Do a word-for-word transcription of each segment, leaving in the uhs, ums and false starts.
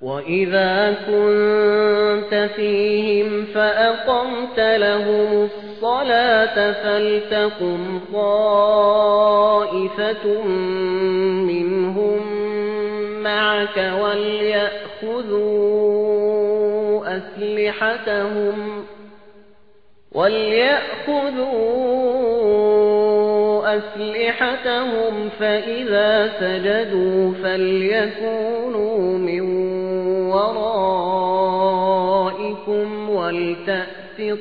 وَإِذَا كُنتَ فِيهِمْ فَأَقَمْتَ لَهُمُ الصَّلَاةَ فَلْتَقُمْ طَائِفَةٌ مِّنْهُم مَّعَكَ وَلْيَأْخُذُوا أَسْلِحَتَهُمْ وَلْيَأْخُذُوا أَسْلِحَتَهُمْ فَإِذَا سَجَدُوا فَلْيَكُونُوا مِن وَرَائِكُمْ وَلْتَأْتِ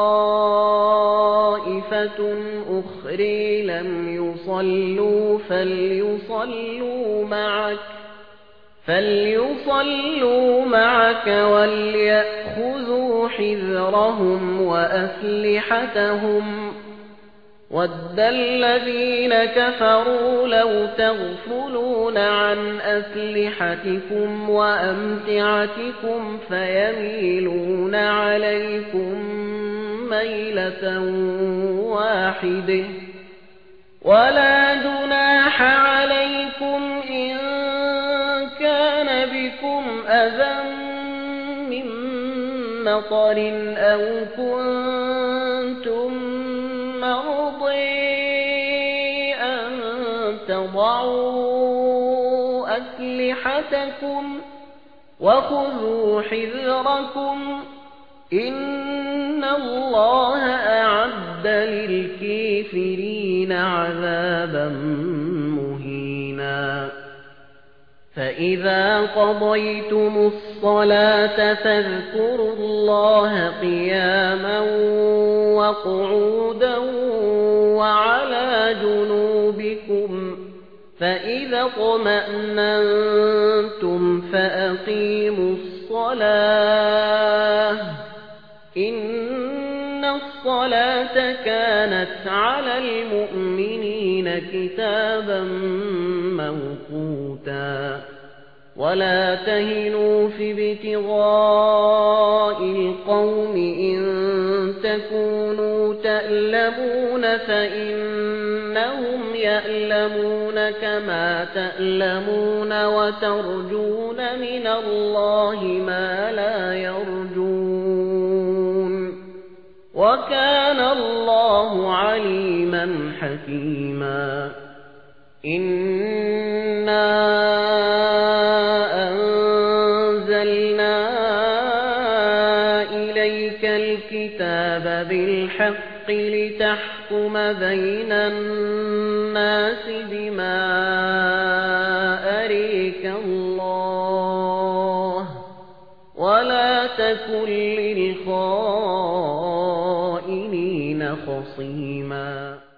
طَائِفَةٌ أُخْرَىٰ لَمْ يُصَلُّوا فَلْيُصَلُّوا مَعَكَ فَلْيُصَلُّوا مَعَكَ وَلْيَأْخُذُوا حِذْرَهُمْ وَأَسْلِحَتَهُمْ وَدَّ الَّذِينَ كَفَرُوا لَوْ تَغْفُلُونَ عَنْ أَسْلِحَتِكُمْ وَأَمْتِعَتِكُمْ فَيَمِيلُونَ عَلَيْكُمْ مَيْلَةً وَاحِدَةً وَلَا جُنَاحَ عَلَيْكُمْ إِن كَانَ بِكُمْ أَذًى مِّن مَّطَرٍ أَوْ كُنتُم مَّرْضَىٰ أَن تَضَعُوا أَسْلِحَتَكُمْ وَخُذُوا حِذْرَكُمْ إِنَّ اللَّهَ أَعَدَّ لِلْكَافِرِينَ عَذَابًا مُّهِينًا فَإِذَا قَضَيْتُمُ الصَّلَاةَ فاذكروا اللَّهَ قِيَامًا وَقُعُودًا وَعَلَى جُنُوبِكُمْ فَإِذَا اطْمَأْنَنتُمْ فَأَقِيمُوا الصَّلَاةَ إِنَّ الصَّلَاةَ كَانَتْ عَلَى الْمُؤْمِنِينَ كِتَابًا مَّوْقُوتًا وَلَا تَهِنُوا فِي ابْتِغَاءِ الْقَوْمِ إِن تَكُونُوا تَأْلَمُونَ فَإِنَّهُمْ يَأْلَمُونَ كَمَا تَأْلَمُونَ وَتَرْجُونَ مِنَ اللَّهِ مَا لَا يَرْجُونَ وَكَانَ اللَّهُ عَلِيمًا حَكِيمًا إِنَّا أَنزَلْنَا إِلَيْكَ الْكِتَابَ بِالْحَقِّ لِتَحْكُمَ بَيْنَ النَّاسِ بِمَا أَرَاكَ اللَّهُ وَلَا تَكُن لِّلْخَائِنِينَ خَصِيمًا